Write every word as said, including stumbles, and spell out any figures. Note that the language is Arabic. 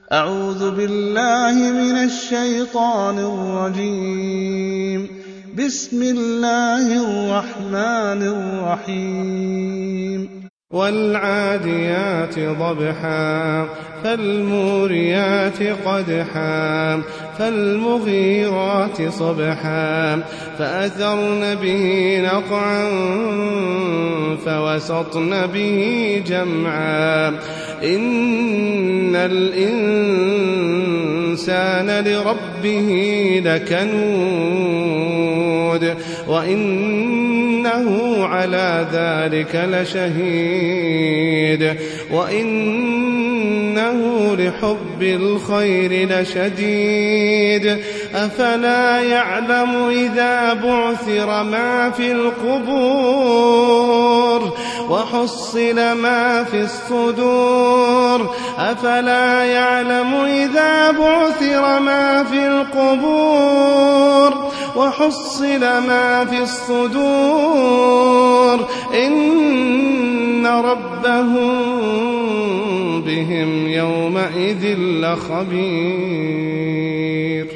أعوذ بالله من الشيطان الرجيم. بسم الله الرحمن الرحيم. والعاديات ضبحا فالموريات قدحا فالمغيرات صبحا فأثرن به نقعا فوسطن به جمعا إن الإنسان لربه لكنود وإنه على ذلك لشهيد وإنه لحب الخير لشديد أفلا يعلم إذا بعثر ما في القبور وحصل ما في الصدور أفلا يعلم إذا بعثر ما في القبور وحصل ما في الصدور إن ربهم بهم يومئذ لخبير.